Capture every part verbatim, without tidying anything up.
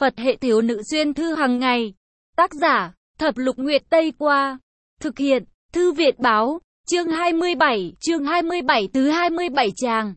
Phật hệ thiếu nữ xuyên thư hàng ngày. Tác giả, Thập Lục Nguyệt Tây Qua. Thực hiện, Thư Viện Báo. Chương hai mươi bảy, chương hai mươi bảy thứ hai mươi bảy tràng.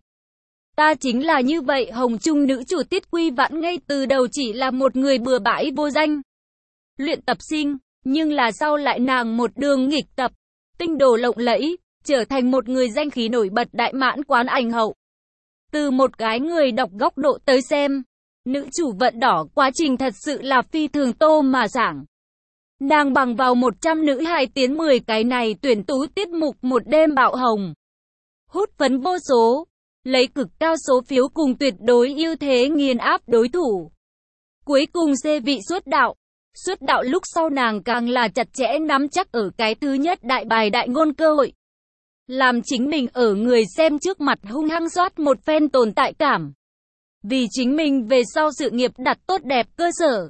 Ta chính là như vậy. Hồng Trung nữ chủ Tiết Quy Vãn ngay từ đầu chỉ là một người bừa bãi vô danh, luyện tập sinh, nhưng là sau lại nàng một đường nghịch tập, tinh đồ lộng lẫy, trở thành một người danh khí nổi bật đại mãn quán ảnh hậu. Từ một cái người đọc góc độ tới xem, nữ chủ Vận Đỏ quá trình thật sự là phi thường tô mà sảng. Nàng bằng vào một trăm nữ hài tiến mười cái này tuyển tú tiết mục một đêm bạo hồng, hút phấn vô số, lấy cực cao số phiếu cùng tuyệt đối ưu thế nghiền áp đối thủ. Cuối cùng xê vị xuất đạo. Xuất đạo lúc sau nàng càng là chặt chẽ nắm chắc ở cái thứ nhất đại bài đại ngôn cơ hội, làm chính mình ở người xem trước mặt hung hăng soát một phen tồn tại cảm, vì chính mình về sau sự nghiệp đặt tốt đẹp cơ sở.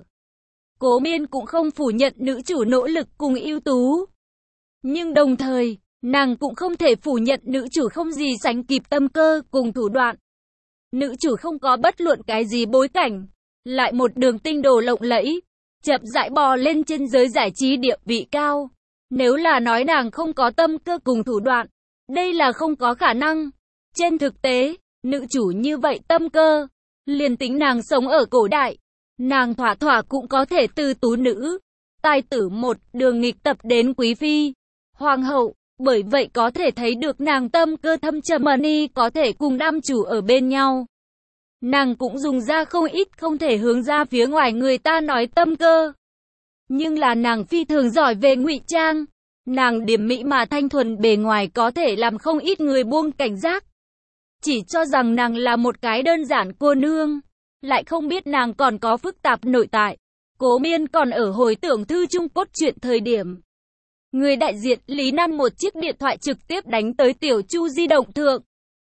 Cố Miên cũng không phủ nhận nữ chủ nỗ lực cùng ưu tú, nhưng đồng thời, nàng cũng không thể phủ nhận nữ chủ không gì sánh kịp tâm cơ cùng thủ đoạn. Nữ chủ không có bất luận cái gì bối cảnh, lại một đường tinh đồ lộng lẫy, chậm rãi bò lên trên giới giải trí địa vị cao. Nếu là nói nàng không có tâm cơ cùng thủ đoạn, đây là không có khả năng. Trên thực tế, nữ chủ như vậy tâm cơ, liền tính nàng sống ở cổ đại, nàng thỏa thỏa cũng có thể từ tú nữ, tài tử một đường nghịch tập đến quý phi, hoàng hậu. Bởi vậy có thể thấy được nàng tâm cơ thâm trầm ni có thể cùng nam chủ ở bên nhau. Nàng cũng dùng ra không ít không thể hướng ra phía ngoài người ta nói tâm cơ. Nhưng là nàng phi thường giỏi về ngụy trang. Nàng điểm mỹ mà thanh thuần bề ngoài có thể làm không ít người buông cảnh giác, chỉ cho rằng nàng là một cái đơn giản cô nương, lại không biết nàng còn có phức tạp nội tại. Cố Miên còn ở hồi tưởng thư chung cốt truyện thời điểm, người đại diện Lý Nam một chiếc điện thoại trực tiếp đánh tới Tiểu Chu di động thượng.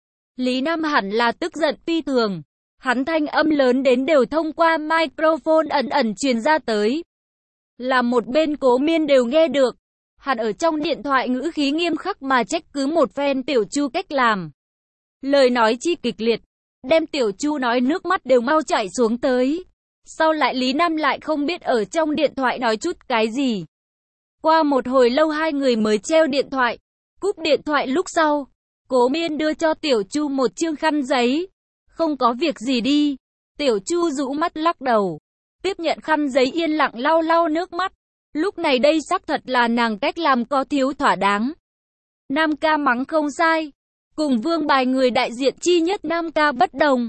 Lý Nam hẳn là tức giận phi thường. Hắn thanh âm lớn đến đều thông qua microphone ẩn ẩn truyền ra tới, là một bên Cố Miên đều nghe được. Hắn ở trong điện thoại ngữ khí nghiêm khắc mà trách cứ một phen Tiểu Chu cách làm. Lời nói chi kịch liệt, đem Tiểu Chu nói nước mắt đều mau chảy xuống tới. Sau lại Lý Nam lại không biết ở trong điện thoại nói chút cái gì. Qua một hồi lâu hai người mới treo điện thoại. Cúp điện thoại lúc sau, Cố Miên đưa cho Tiểu Chu một chương khăn giấy. Không có việc gì đi. Tiểu Chu rũ mắt lắc đầu, tiếp nhận khăn giấy yên lặng lau lau nước mắt. Lúc này đây xác thật là nàng cách làm có thiếu thỏa đáng. Nam ca mắng không sai. Cùng Vương Bài người đại diện chi nhất Nam ca bất đồng.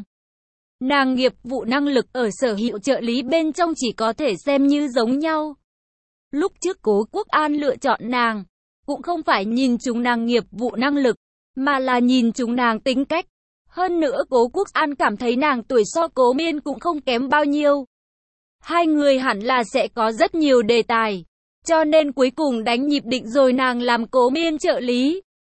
Nàng nghiệp vụ năng lực ở sở hữu trợ lý bên trong chỉ có thể xem như giống nhau. Lúc trước Cố Quốc An lựa chọn nàng, cũng không phải nhìn chúng nàng nghiệp vụ năng lực, mà là nhìn chúng nàng tính cách. Hơn nữa Cố Quốc An cảm thấy nàng tuổi so Cố Miên cũng không kém bao nhiêu. Hai người hẳn là sẽ có rất nhiều đề tài, cho nên cuối cùng đánh nhịp định rồi nàng làm Cố Miên trợ lý.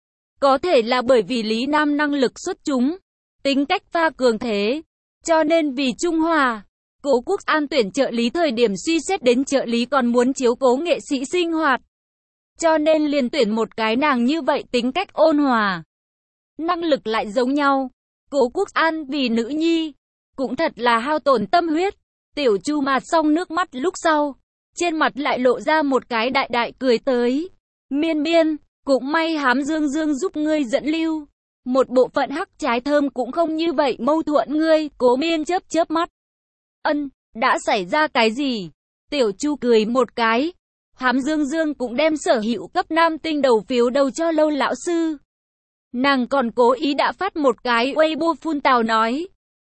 Có thể là bởi vì Lý Nam năng lực xuất chúng, tính cách pha cường thế, cho nên vì trung hòa, Cố Quốc An tuyển trợ lý thời điểm suy xét đến trợ lý còn muốn chiếu cố nghệ sĩ sinh hoạt, cho nên liền tuyển một cái nàng như vậy tính cách ôn hòa, năng lực lại giống nhau. Cố Quốc An vì nữ nhi, cũng thật là hao tổn tâm huyết. Tiểu Chu mạt xong nước mắt lúc sau, trên mặt lại lộ ra một cái đại đại cười tới. Miên Miên, cũng may Hám Dương Dương giúp ngươi dẫn lưu. Một bộ phận hắc trái thơm cũng không như vậy mâu thuẫn ngươi. Cố Miên chớp chớp mắt. Ân, đã xảy ra cái gì? Tiểu Chu cười một cái. Hám Dương Dương cũng đem sở hữu cấp nam tinh đầu phiếu đầu cho Lâu lão sư. Nàng còn cố ý đã phát một cái Weibo phun tào nói,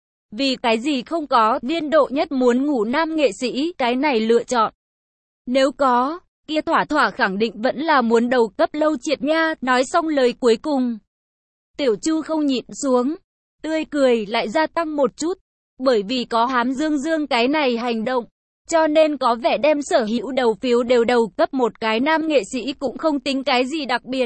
vì cái gì không có biên độ nhất muốn ngủ nam nghệ sĩ cái này lựa chọn. Nếu có, kia thỏa thỏa khẳng định vẫn là muốn đầu cấp Lâu Triệt nha. Nói xong lời cuối cùng, Tiểu Chu không nhịn xuống, tươi cười lại gia tăng một chút, bởi vì có Hám Dương Dương cái này hành động, cho nên có vẻ đem sở hữu đầu phiếu đều đầu cấp một cái nam nghệ sĩ cũng không tính cái gì đặc biệt.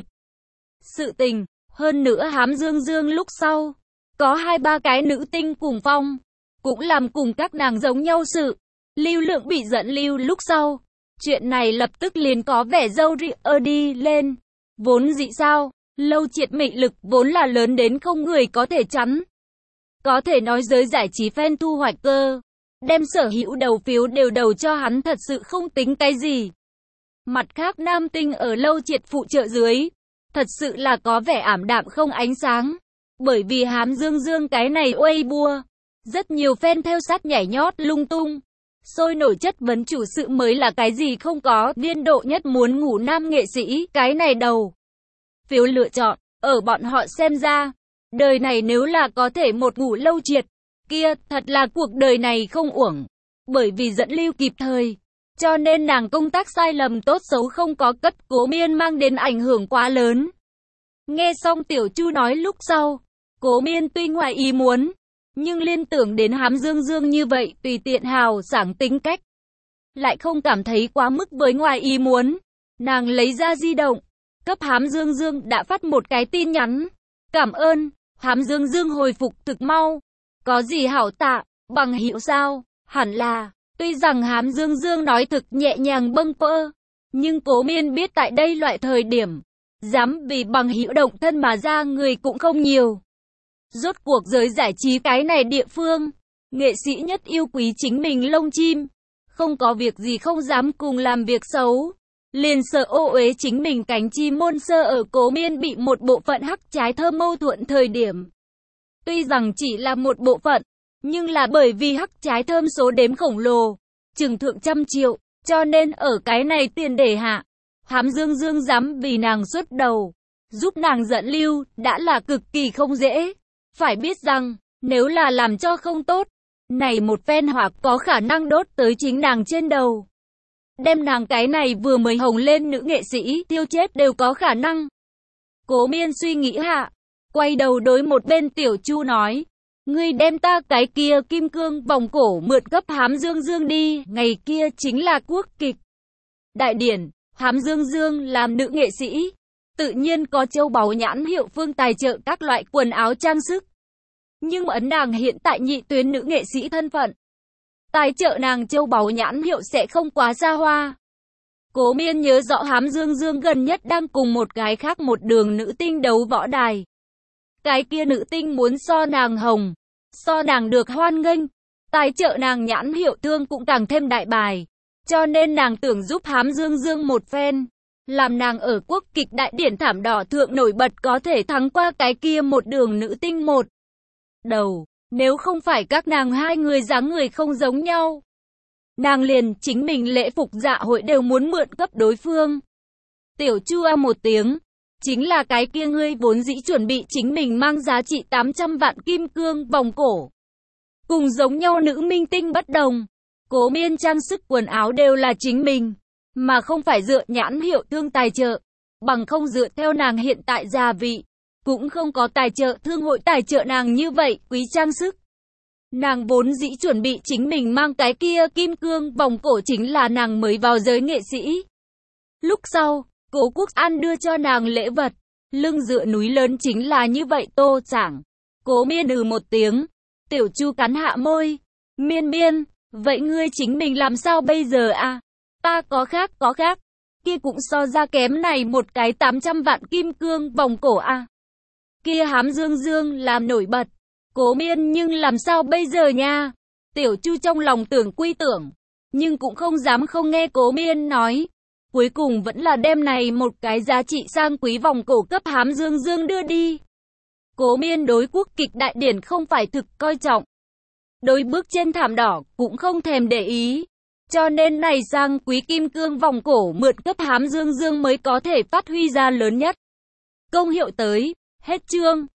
Sự tình, hơn nữa Hám Dương Dương lúc sau, có hai ba cái nữ tinh cùng phong, cũng làm cùng các nàng giống nhau sự. Lưu lượng bị dẫn lưu lúc sau, chuyện này lập tức liền có vẻ dâu ri ơ đi lên. Vốn dĩ sao, Lâu Triệt mị lực vốn là lớn đến không người có thể chắn. Có thể nói giới giải trí fan thu hoạch cơ. đem sở hữu đầu phiếu đều đầu cho hắn thật sự không tính cái gì. Mặt khác nam tinh ở lâu triệt phụ trợ dưới, thật sự là có vẻ ảm đạm không ánh sáng. Bởi vì Hám Dương Dương cái này uây bua, rất nhiều fan theo sát nhảy nhót lung tung. Sôi nổi chất vấn chủ sự mới là cái gì không có, viên độ nhất muốn ngủ nam nghệ sĩ, cái này đầu phiếu lựa chọn, ở bọn họ xem ra, đời này nếu là có thể một ngủ lâu triệt, kia thật là cuộc đời này không uổng. Bởi vì dẫn lưu kịp thời, cho nên nàng công tác sai lầm tốt xấu không có cất Cố Miên mang đến ảnh hưởng quá lớn. Nghe xong Tiểu Chu nói lúc sau, Cố Miên tuy ngoài ý muốn, nhưng liên tưởng đến Hám Dương Dương như vậy tùy tiện hào sảng tính cách, lại không cảm thấy quá mức với ngoài ý muốn. Nàng lấy ra di động, cấp Hám Dương Dương đã phát một cái tin nhắn. Cảm ơn. Hám Dương Dương hồi phục thực mau. Có gì hảo tạ, bằng hữu sao? Hẳn là. Tuy rằng Hám Dương Dương nói thực nhẹ nhàng bâng quơ, nhưng Cố Miên biết tại đây loại thời điểm, dám vì bằng hữu động thân mà ra người cũng không nhiều. Rốt cuộc giới giải trí cái này địa phương, nghệ sĩ nhất yêu quý chính mình lông chim, không có việc gì không dám cùng làm việc xấu, liền sợ ô uế chính mình cánh chim môn sơ ở Cố Miên bị một bộ phận hắc trái thơm mâu thuẫn thời điểm. Tuy rằng chỉ là một bộ phận, nhưng là bởi vì hắc trái thơm số đếm khổng lồ, chừng thượng trăm triệu, cho nên ở cái này tiền đề hạ, Hám Dương Dương dám vì nàng xuất đầu, giúp nàng dẫn lưu, đã là cực kỳ không dễ. Phải biết rằng, nếu là làm cho không tốt, này một phen hỏa có khả năng đốt tới chính nàng trên đầu. Đem nàng cái này vừa mới hồng lên nữ nghệ sĩ tiêu chết đều có khả năng. Cố Miên suy nghĩ hạ, quay đầu đối một bên Tiểu Chu nói, ngươi đem ta cái kia kim cương vòng cổ mượn cấp Hám Dương Dương đi, ngày kia chính là quốc kịch đại điển, Hám Dương Dương làm nữ nghệ sĩ, tự nhiên có châu báu nhãn hiệu phương tài trợ các loại quần áo trang sức. Nhưng ấn nàng hiện tại nhị tuyến nữ nghệ sĩ thân phận, tài trợ nàng châu báu nhãn hiệu sẽ không quá xa hoa. Cố Miên nhớ rõ Hám Dương Dương gần nhất đang cùng một cái khác một đường nữ tinh đấu võ đài. Cái kia nữ tinh muốn so nàng hồng, so nàng được hoan nghênh, tài trợ nàng nhãn hiệu thương cũng càng thêm đại bài. Cho nên nàng tưởng giúp Hám Dương Dương một phen, làm nàng ở quốc kịch đại điển thảm đỏ thượng nổi bật có thể thắng qua cái kia một đường nữ tinh một đầu. Nếu không phải các nàng hai người dáng người không giống nhau, nàng liền chính mình lễ phục dạ hội đều muốn mượn cấp đối phương. Tiểu Chu a một tiếng, chính là cái kia ngươi vốn dĩ chuẩn bị chính mình mang giá trị tám trăm vạn kim cương vòng cổ. Cùng giống nhau nữ minh tinh bất đồng, Cố Miên trang sức quần áo đều là chính mình, mà không phải dựa nhãn hiệu thương tài trợ, bằng không dựa theo nàng hiện tại gia vị, cũng không có tài trợ thương hội tài trợ nàng như vậy quý trang sức. Nàng vốn dĩ chuẩn bị chính mình mang cái kia kim cương vòng cổ chính là nàng mới vào giới nghệ sĩ. Lúc sau, Cố Quốc An đưa cho nàng lễ vật, lưng dựa núi lớn chính là như vậy tô chẳng. Cố Miên ừ một tiếng, Tiểu Chu cắn hạ môi, Miên Miên, vậy ngươi chính mình làm sao bây giờ à? Ta có khác có khác, kia cũng so ra kém này một cái tám trăm vạn kim cương vòng cổ à? Kia Hám Dương Dương làm nổi bật, Cố Miên nhưng làm sao bây giờ nha? Tiểu Chu trong lòng tưởng quy tưởng, nhưng cũng không dám không nghe Cố Miên nói. Cuối cùng vẫn là đem này một cái giá trị sang quý vòng cổ cấp Hám Dương Dương đưa đi. Cố Miên đối quốc kịch đại điển không phải thực coi trọng, đối bước trên thảm đỏ cũng không thèm để ý. Cho nên này sang quý kim cương vòng cổ mượn cấp Hám Dương Dương mới có thể phát huy ra lớn nhất. Công hiệu tới, hết chương.